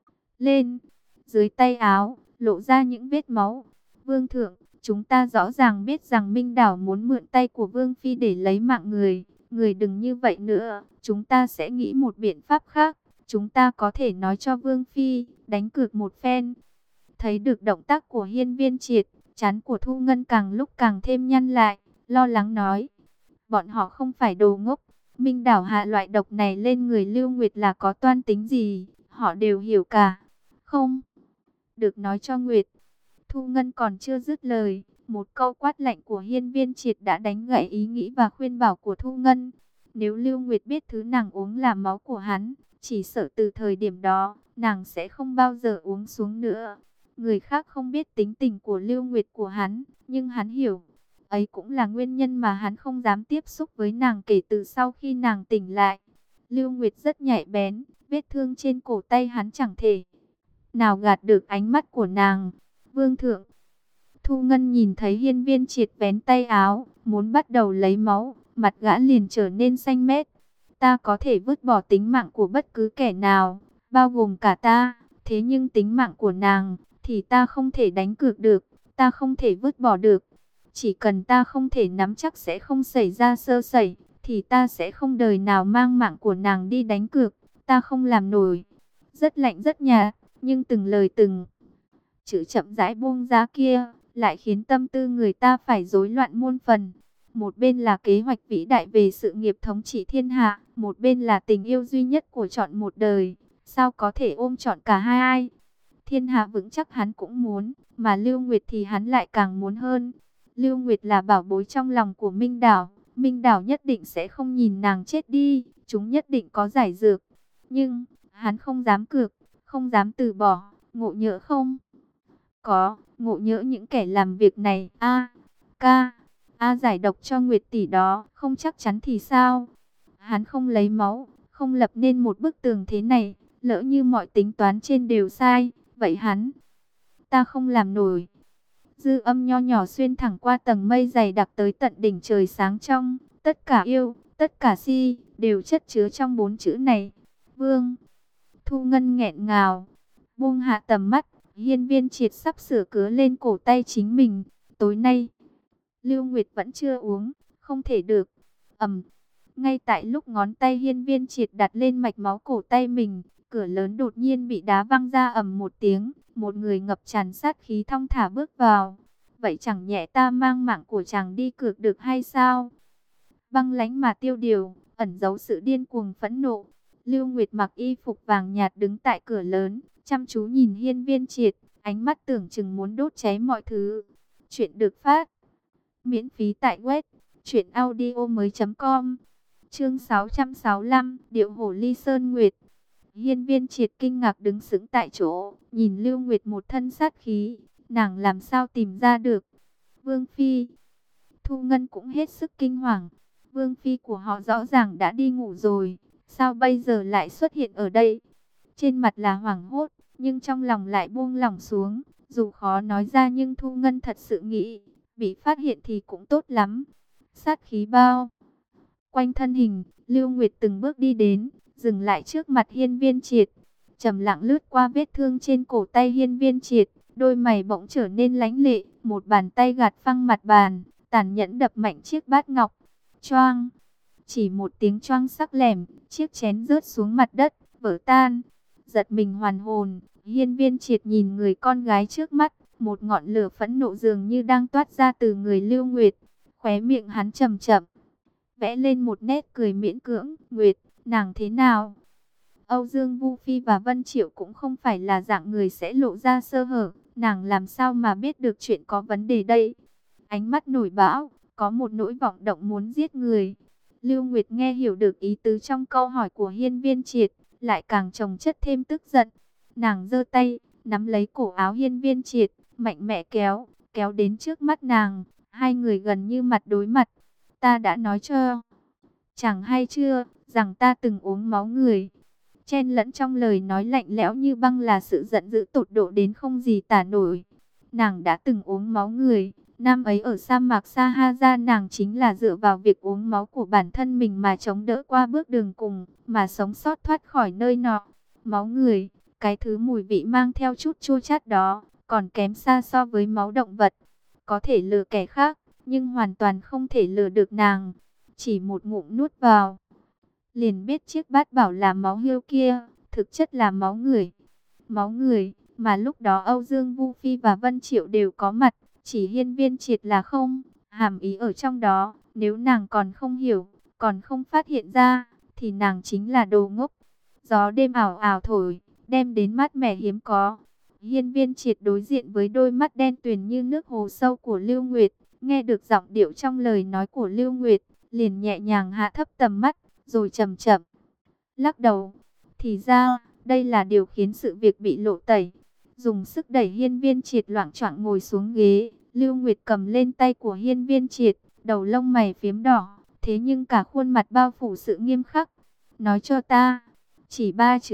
lên. Dưới tay áo, lộ ra những vết máu. Vương thượng, chúng ta rõ ràng biết rằng Minh Đảo muốn mượn tay của Vương Phi để lấy mạng người. Người đừng như vậy nữa, chúng ta sẽ nghĩ một biện pháp khác. Chúng ta có thể nói cho Vương Phi, đánh cược một phen. Thấy được động tác của Hiên Viên Triệt, trán của Thu Ngân càng lúc càng thêm nhăn lại, lo lắng nói. Bọn họ không phải đồ ngốc. Minh Đảo hạ loại độc này lên người Lưu Nguyệt là có toan tính gì, họ đều hiểu cả. Không được nói cho Nguyệt. Thu Ngân còn chưa dứt lời, một câu quát lạnh của Hiên Viên Triệt đã đánh gãy ý nghĩ và khuyên bảo của Thu Ngân. Nếu Lưu Nguyệt biết thứ nàng uống là máu của hắn, chỉ sợ từ thời điểm đó, nàng sẽ không bao giờ uống xuống nữa. Người khác không biết tính tình của Lưu Nguyệt của hắn, nhưng hắn hiểu. Ấy cũng là nguyên nhân mà hắn không dám tiếp xúc với nàng kể từ sau khi nàng tỉnh lại. Lưu Nguyệt rất nhạy bén, vết thương trên cổ tay hắn chẳng thể nào gạt được ánh mắt của nàng. Vương thượng, Thu Ngân nhìn thấy Hiên Viên Triệt vén tay áo, muốn bắt đầu lấy máu, mặt gã liền trở nên xanh mét. Ta có thể vứt bỏ tính mạng của bất cứ kẻ nào, bao gồm cả ta, thế nhưng tính mạng của nàng thì ta không thể đánh cược được, ta không thể vứt bỏ được. Chỉ cần ta không thể nắm chắc sẽ không xảy ra sơ sẩy, thì ta sẽ không đời nào mang mạng của nàng đi đánh cược, ta không làm nổi. Rất lạnh rất nhạt, nhưng từng lời từng chữ chậm rãi buông ra kia, lại khiến tâm tư người ta phải rối loạn muôn phần. Một bên là kế hoạch vĩ đại về sự nghiệp thống trị thiên hạ, một bên là tình yêu duy nhất của trọn một đời. Sao có thể ôm trọn cả hai? Thiên hạ vững chắc hắn cũng muốn, mà Lưu Nguyệt thì hắn lại càng muốn hơn. Lưu Nguyệt là bảo bối trong lòng của Minh Đảo. Minh Đảo nhất định sẽ không nhìn nàng chết đi, chúng nhất định có giải dược. Nhưng, hắn không dám cược, không dám từ bỏ, ngộ nhỡ không? Có, ngộ nhỡ những kẻ làm việc này, giải độc cho Nguyệt tỷ đó, không chắc chắn thì sao? Hắn không lấy máu, không lập nên một bức tường thế này, lỡ như mọi tính toán trên đều sai, vậy ta không làm nổi. Dư âm nho nhỏ xuyên thẳng qua tầng mây dày đặc tới tận đỉnh trời sáng trong, tất cả yêu, tất cả si, đều chất chứa trong 4 chữ này. Vương Thu Ngân nghẹn ngào, buông hạ tầm mắt, Hiên Viên Triệt sắp sửa cứa lên cổ tay chính mình. Tối nay, Lưu Nguyệt vẫn chưa uống, không thể được. Ngay tại lúc ngón tay Hiên Viên Triệt đặt lên mạch máu cổ tay mình, cửa lớn đột nhiên bị đá văng ra ầm một tiếng, một người ngập tràn sát khí thong thả bước vào. Vậy chẳng nhẹ ta mang mạng của chàng đi cược được hay sao? Băng lãnh mà tiêu điều, ẩn giấu sự điên cuồng phẫn nộ. Lưu Nguyệt mặc y phục vàng nhạt đứng tại cửa lớn, chăm chú nhìn Hiên Viên Triệt, ánh mắt tưởng chừng muốn đốt cháy mọi thứ. Chuyện được phát miễn phí tại web truyệnaudiomoi.com. Chương 665, Điệu Hổ Ly Sơn Nguyệt. Hiên Viên Triệt kinh ngạc đứng sững tại chỗ, nhìn Lưu Nguyệt một thân sát khí, nàng làm sao tìm ra được? Vương phi. Thu Ngân cũng hết sức kinh hoàng, vương phi của họ rõ ràng đã đi ngủ rồi, sao bây giờ lại xuất hiện ở đây? Trên mặt là hoảng hốt, nhưng trong lòng lại buông lỏng xuống, dù khó nói ra nhưng Thu Ngân thật sự nghĩ, bị phát hiện thì cũng tốt lắm. Sát khí bao quanh thân hình, Lưu Nguyệt từng bước đi đến, dừng lại trước mặt Hiên Viên Triệt, trầm lặng lướt qua vết thương trên cổ tay Hiên Viên Triệt, đôi mày bỗng trở nên lãnh lệ, một bàn tay gạt phăng mặt bàn, tàn nhẫn đập mạnh chiếc bát ngọc. Choang! Chỉ một tiếng choang sắc lẻm, chiếc chén rớt xuống mặt đất, vỡ tan. Giật mình hoàn hồn, Hiên Viên Triệt nhìn người con gái trước mắt, một ngọn lửa phẫn nộ dường như đang toát ra từ người Lưu Nguyệt. Khóe miệng hắn chậm chậm vẽ lên một nét cười miễn cưỡng. Nguyệt, nàng thế nào? Âu Dương Vu Phi và Vân Triệu cũng không phải là dạng người sẽ lộ ra sơ hở, nàng làm sao mà biết được chuyện có vấn đề đây? Ánh mắt nổi bão, có một nỗi vọng động muốn giết người. Lưu Nguyệt nghe hiểu được ý tứ trong câu hỏi của Hiên Viên Triệt, lại càng chồng chất thêm tức giận. Nàng giơ tay, nắm lấy cổ áo Hiên Viên Triệt, mạnh mẽ kéo đến trước mắt nàng. Hai người gần như mặt đối mặt. Ta đã nói cho chẳng hay chưa, rằng ta từng uống máu người. Chen lẫn trong lời nói lạnh lẽo như băng là sự giận dữ tột độ đến không gì tả nổi. Nàng đã từng uống máu người. Năm ấy ở sa mạc Sahara, nàng chính là dựa vào việc uống máu của bản thân mình mà chống đỡ qua bước đường cùng, mà sống sót thoát khỏi nơi nọ. Máu người, cái thứ mùi vị mang theo chút chua chát đó, còn kém xa so với máu động vật. Có thể lừa kẻ khác, nhưng hoàn toàn không thể lừa được nàng. Chỉ một ngụm nuốt vào, liền biết chiếc bát bảo là máu hươu kia, thực chất là máu người. Máu người, mà lúc đó Âu Dương Vu Phi và Vân Triệu đều có mặt, chỉ Hiên Viên Triệt là không. Hàm ý ở trong đó, nếu nàng còn không hiểu, còn không phát hiện ra, thì nàng chính là đồ ngốc. Gió đêm ảo ảo thổi, đem đến mát mẻ hiếm có. Hiên Viên Triệt đối diện với đôi mắt đen tuyền như nước hồ sâu của Lưu Nguyệt, nghe được giọng điệu trong lời nói của Lưu Nguyệt, liền nhẹ nhàng hạ thấp tầm mắt, rồi chậm chậm lắc đầu. Thì ra, đây là điều khiến sự việc bị lộ tẩy. Dùng sức đẩy Hiên Viên Triệt loạng choạng ngồi xuống ghế, Lưu Nguyệt cầm lên tay của Hiên Viên Triệt, đầu lông mày phiếm đỏ, thế nhưng cả khuôn mặt bao phủ sự nghiêm khắc. Nói cho ta, chỉ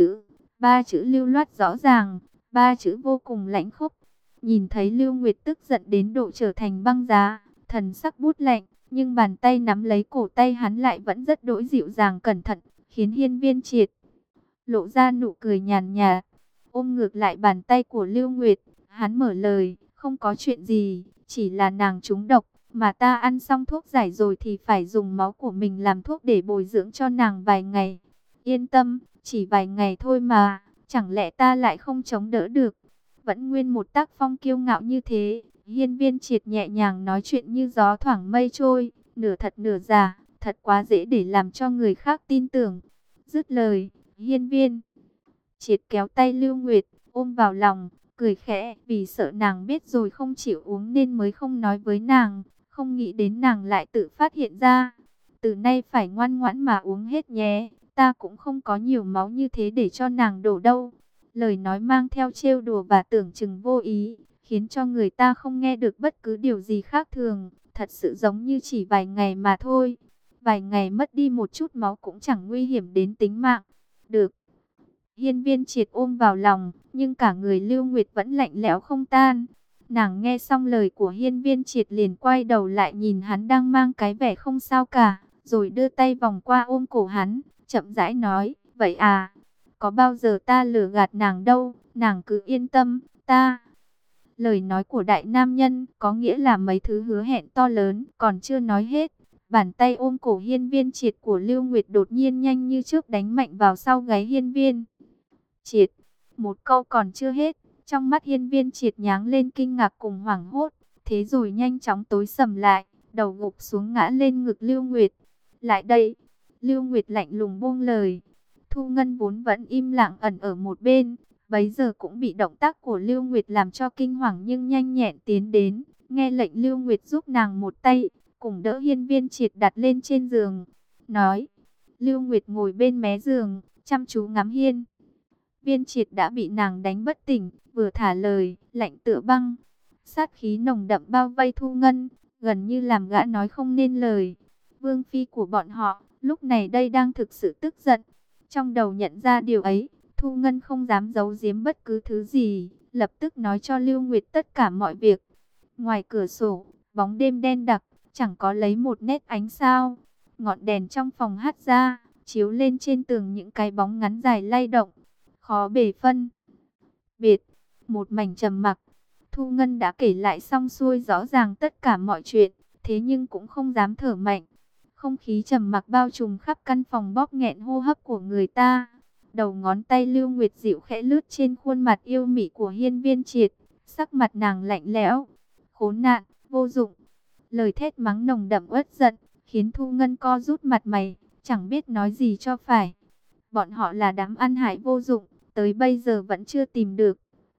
ba chữ lưu loát rõ ràng, ba chữ vô cùng lãnh khốc. Nhìn thấy Lưu Nguyệt tức giận đến độ trở thành băng giá, thần sắc bút lạnh, nhưng bàn tay nắm lấy cổ tay hắn lại vẫn rất đỗi dịu dàng cẩn thận, khiến Hiên Viên Triệt lộ ra nụ cười nhàn nhạt. Ôm ngược lại bàn tay của Lưu Nguyệt, hắn mở lời, không có chuyện gì, chỉ là nàng trúng độc, Mà ta ăn xong thuốc giải rồi thì phải dùng máu của mình làm thuốc để bồi dưỡng cho nàng vài ngày. Yên tâm, chỉ vài ngày thôi mà, chẳng lẽ ta lại không chống đỡ được. Vẫn nguyên một tác phong kiêu ngạo như thế, Hiên Viên Triệt nhẹ nhàng nói chuyện như gió thoảng mây trôi, nửa thật nửa giả, thật quá dễ để làm cho người khác tin tưởng. Dứt lời, Hiên Viên Triệt kéo tay Lưu Nguyệt, ôm vào lòng, cười khẽ, vì sợ nàng biết rồi không chịu uống nên mới không nói với nàng, không nghĩ đến nàng lại tự phát hiện ra. Từ nay phải ngoan ngoãn mà uống hết nhé, ta cũng không có nhiều máu như thế để cho nàng đổ đâu. Lời nói mang theo trêu đùa và tưởng chừng vô ý, khiến cho người ta không nghe được bất cứ điều gì khác thường, thật sự giống như chỉ vài ngày mà thôi. Vài ngày mất đi một chút máu cũng chẳng nguy hiểm đến tính mạng. Được. Hiên Viên Triệt ôm vào lòng, nhưng cả người Lưu Nguyệt vẫn lạnh lẽo không tan. Nàng nghe xong lời của Hiên Viên Triệt liền quay đầu lại nhìn hắn đang mang cái vẻ không sao cả, rồi đưa tay vòng qua ôm cổ hắn, chậm rãi nói, vậy à, có bao giờ ta lừa gạt nàng đâu, nàng cứ yên tâm, ta... Lời nói của đại nam nhân có nghĩa là mấy thứ hứa hẹn to lớn, còn chưa nói hết. Bàn tay ôm cổ Hiên Viên Triệt của Lưu Nguyệt đột nhiên nhanh như chớp đánh mạnh vào sau gáy Hiên Viên Triệt. Một câu còn chưa hết, trong mắt Hiên Viên Triệt nháng lên kinh ngạc cùng hoảng hốt, thế rồi nhanh chóng tối sầm lại, đầu gục xuống ngã lên ngực Lưu Nguyệt. Lại đây, Lưu Nguyệt lạnh lùng buông lời. Thu Ngân vốn vẫn im lặng ẩn ở một bên, bấy giờ cũng bị động tác của Lưu Nguyệt làm cho kinh hoàng nhưng nhanh nhẹn tiến đến, nghe lệnh Lưu Nguyệt giúp nàng một tay, cùng đỡ Hiên Viên Triệt đặt lên trên giường, nói. Lưu Nguyệt ngồi bên mé giường, chăm chú ngắm Hiên Viên Triệt đã bị nàng đánh bất tỉnh, vừa thả lời, lạnh tựa băng. Sát khí nồng đậm bao vây Thu Ngân, gần như làm gã nói không nên lời. Vương phi của bọn họ, lúc này đây đang thực sự tức giận. Trong đầu nhận ra điều ấy, Thu Ngân không dám giấu giếm bất cứ thứ gì, lập tức nói cho Lưu Nguyệt tất cả mọi việc. Ngoài cửa sổ, bóng đêm đen đặc, chẳng có lấy một nét ánh sao. Ngọn đèn trong phòng hắt ra, chiếu lên trên tường những cái bóng ngắn dài lay động, khó bề phân biệt. Một mảnh trầm mặc. Thu Ngân đã kể lại xong xuôi rõ ràng tất cả mọi chuyện, thế nhưng cũng không dám thở mạnh. Không khí trầm mặc bao trùm khắp căn phòng bóp nghẹn hô hấp của người ta. Đầu ngón tay Lưu Nguyệt dịu khẽ lướt trên khuôn mặt yêu mị của Hiên Viên Triệt, sắc mặt nàng lạnh lẽo. Khốn nạn, vô dụng. Lời thét mắng nồng đậm uất giận, khiến Thu Ngân co rút mặt mày, chẳng biết nói gì cho phải. Bọn họ là đám ăn hại vô dụng, tới bây giờ vẫn chưa tìm được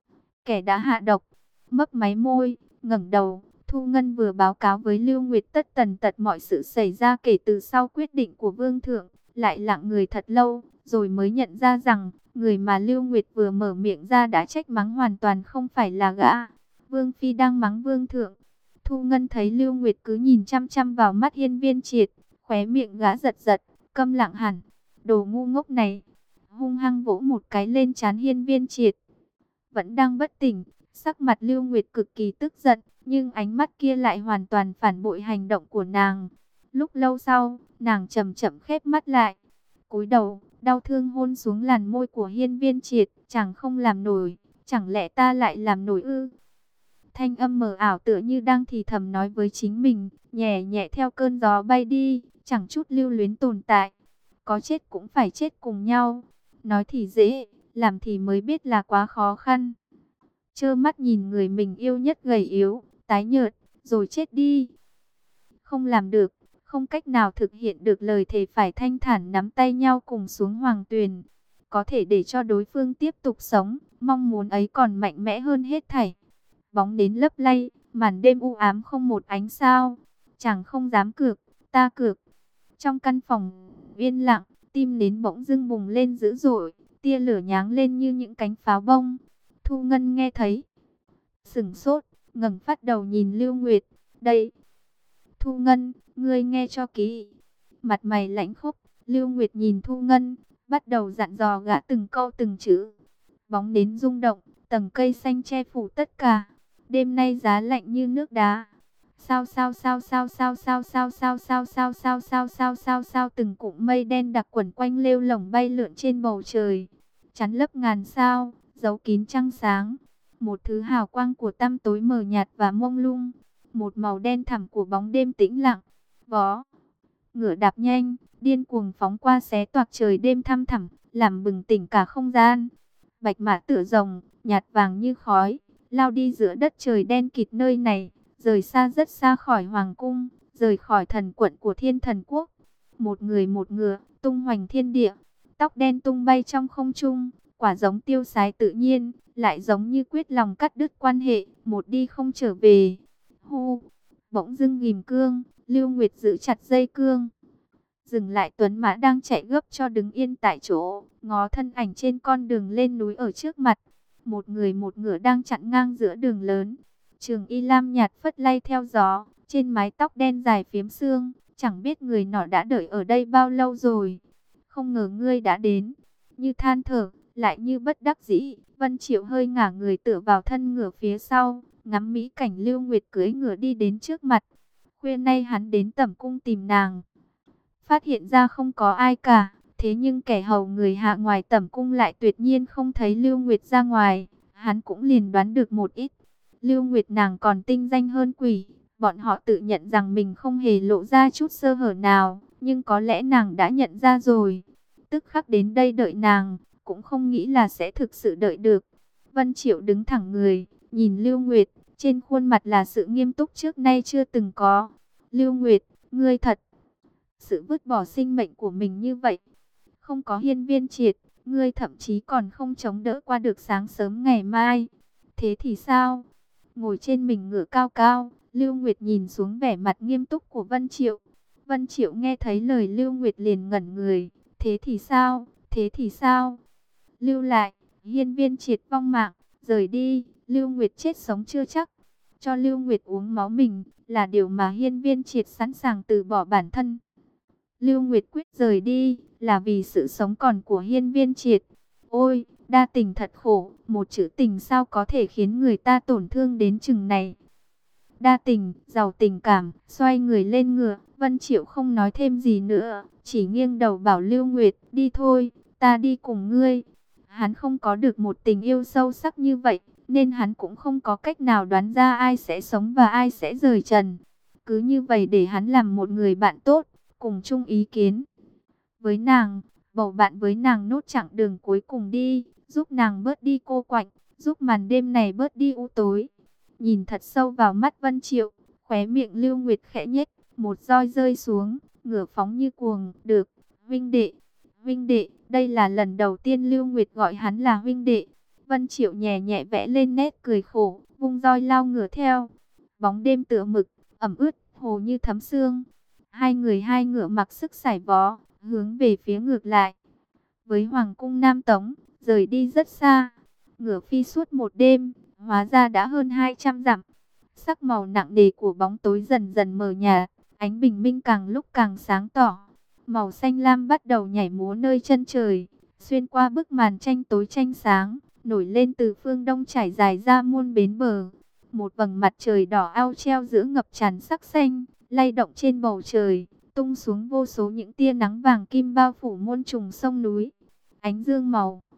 kẻ đã hạ độc. Mấp máy môi, ngẩng đầu, Thu Ngân vừa báo cáo với Lưu Nguyệt tất tần tật mọi sự xảy ra kể từ sau quyết định của Vương Thượng, lại lặng người thật lâu, rồi mới nhận ra rằng, người mà Lưu Nguyệt vừa mở miệng ra đã trách mắng hoàn toàn không phải là gã. Vương Phi đang mắng Vương Thượng. Thu Ngân thấy Lưu Nguyệt cứ nhìn chăm chăm vào mắt Hiên Viên Triệt, khóe miệng gã giật giật, câm lặng hẳn. Đồ ngu ngốc này, hung hăng vỗ một cái lên trán Hiên Viên Triệt. Vẫn đang bất tỉnh, sắc mặt Lưu Nguyệt cực kỳ tức giận, nhưng ánh mắt kia lại hoàn toàn phản bội hành động của nàng. Lúc lâu sau, nàng chậm chậm khép mắt lại, cúi đầu, đau thương hôn xuống làn môi của Hiên Viên Triệt, chẳng không làm nổi, chẳng lẽ ta lại làm nổi ư? Thanh âm mờ ảo tựa như đang thì thầm nói với chính mình, nhẹ nhẹ theo cơn gió bay đi, chẳng chút lưu luyến tồn tại. Có chết cũng phải chết cùng nhau. Nói thì dễ, làm thì mới biết là quá khó khăn. Trơ mắt nhìn người mình yêu nhất gầy yếu, tái nhợt, rồi chết đi. Không làm được, không cách nào thực hiện được lời thề phải thanh thản nắm tay nhau cùng xuống hoàng tuyền. Có thể để cho đối phương tiếp tục sống, mong muốn ấy còn mạnh mẽ hơn hết thảy. Bóng đến lấp lay, màn đêm u ám không một ánh sao. Chàng không dám cược, ta cược. Trong căn phòng yên lặng, tim nến bỗng dưng bùng lên dữ dội, tia lửa nháng lên như những cánh pháo bông. Thu Ngân nghe thấy, sửng sốt, ngẩng phát đầu nhìn Lưu Nguyệt. Đây, Thu Ngân, ngươi nghe cho kỹ. Mặt mày lãnh khốc, Lưu Nguyệt nhìn Thu Ngân, bắt đầu dặn dò gã từng câu từng chữ. Bóng nến rung động, tầng cây xanh che phủ tất cả. Đêm nay giá lạnh như nước đá. Sao từng cụm mây đen đặc quẩn quanh lêu lổng bay lượn trên bầu trời, chắn lấp ngàn sao, giấu kín trăng sáng. Một thứ hào quang của tăm tối mờ nhạt và mông lung. một màu đen thẳm của bóng đêm tĩnh lặng. Vó ngựa đạp nhanh, điên cuồng phóng qua xé toạc trời đêm thăm thẳm, làm bừng tỉnh cả không gian. Bạch mã tựa rồng, nhạt vàng như khói, lao đi giữa đất trời đen kịt nơi này, rời xa rất xa khỏi hoàng cung, rời khỏi thần quận của Thiên Thần Quốc. Một người một ngựa, tung hoành thiên địa, tóc đen tung bay trong không trung, quả giống tiêu sái tự nhiên, lại giống như quyết lòng cắt đứt quan hệ, một đi không trở về. Hu, bỗng dưng ghim cương, Lưu Nguyệt giữ chặt dây cương. Dừng lại tuấn mã đang chạy gấp cho đứng yên tại chỗ, ngó thân ảnh trên con đường lên núi ở trước mặt. Một người một ngựa đang chặn ngang giữa đường lớn. Trường y lam nhạt phất lay theo gió, trên mái tóc đen dài phiếm sương, chẳng biết người nọ đã đợi ở đây bao lâu rồi. Không ngờ ngươi đã đến, như than thở, lại như bất đắc dĩ. Vân Triệu hơi ngả người tựa vào thân ngựa phía sau, ngắm mỹ cảnh Lưu Nguyệt cưỡi ngựa đi đến trước mặt. Khuya nay hắn đến Tẩm cung tìm nàng, phát hiện ra không có ai cả, thế nhưng kẻ hầu người hạ ngoài Tẩm cung lại tuyệt nhiên không thấy Lưu Nguyệt ra ngoài, hắn cũng liền đoán được một ít. Lưu Nguyệt nàng còn tinh danh hơn quỷ, bọn họ tự nhận rằng mình không hề lộ ra chút sơ hở nào, nhưng có lẽ nàng đã nhận ra rồi. Tức khắc đến đây đợi nàng, cũng không nghĩ là sẽ thực sự đợi được. Vân Triệu đứng thẳng người, nhìn Lưu Nguyệt, trên khuôn mặt là sự nghiêm túc trước nay chưa từng có. Lưu Nguyệt, ngươi thật sự vứt bỏ sinh mệnh của mình như vậy. Không có Hiên Viên Triệt, ngươi thậm chí còn không chống đỡ qua được sáng sớm ngày mai. Thế thì sao? Ngồi trên mình ngựa cao cao, Lưu Nguyệt nhìn xuống vẻ mặt nghiêm túc của Vân Triệu. Vân Triệu nghe thấy lời Lưu Nguyệt liền ngẩn người. Thế thì sao? Thế thì sao? Lưu lại, Hiên Viên Triệt vong mạng, rời đi, Lưu Nguyệt chết sống chưa chắc. Cho Lưu Nguyệt uống máu mình là điều mà Hiên Viên Triệt sẵn sàng từ bỏ bản thân. Lưu Nguyệt quyết rời đi là vì sự sống còn của Hiên Viên Triệt. Ôi, đa tình thật khổ, một chữ tình sao có thể khiến người ta tổn thương đến chừng này. Đa tình, giàu tình cảm, xoay người lên ngựa, Vân Triệu không nói thêm gì nữa, chỉ nghiêng đầu bảo Lưu Nguyệt, đi thôi, ta đi cùng ngươi. Hắn không có được một tình yêu sâu sắc như vậy, nên hắn cũng không có cách nào đoán ra ai sẽ sống và ai sẽ rời trần. Cứ như vậy để hắn làm một người bạn tốt, cùng chung ý kiến với nàng, bầu bạn với nàng nốt chặng đường cuối cùng đi, giúp nàng bớt đi cô quạnh, giúp màn đêm này bớt đi u tối. Nhìn thật sâu vào mắt Vân Triệu, khóe miệng Lưu Nguyệt khẽ nhếch, một roi rơi xuống, ngửa phóng như cuồng, được, huynh đệ, huynh đệ, đây là lần đầu tiên Lưu Nguyệt gọi hắn là huynh đệ. Vân Triệu nhẹ nhẹ vẽ lên nét cười khổ, vung roi lao ngửa theo. Bóng đêm tựa mực, ẩm ướt, hồ như thấm sương. Hai người hai ngựa mặc sức sải vó, hướng về phía ngược lại. Với Hoàng cung Nam Tống, rời đi rất xa. Ngựa phi suốt một đêm, hóa ra đã hơn 200 dặm. Sắc màu nặng nề của bóng tối dần dần mờ nhạt, ánh bình minh càng lúc càng sáng tỏ. Màu xanh lam bắt đầu nhảy múa nơi chân trời, xuyên qua bức màn tranh tối tranh sáng, nổi lên từ phương đông trải dài ra muôn bến bờ. Một vầng mặt trời đỏ ao treo giữa ngập tràn sắc xanh, lay động trên bầu trời, tung xuống vô số những tia nắng vàng kim bao phủ muôn trùng sông núi. Ánh dương màu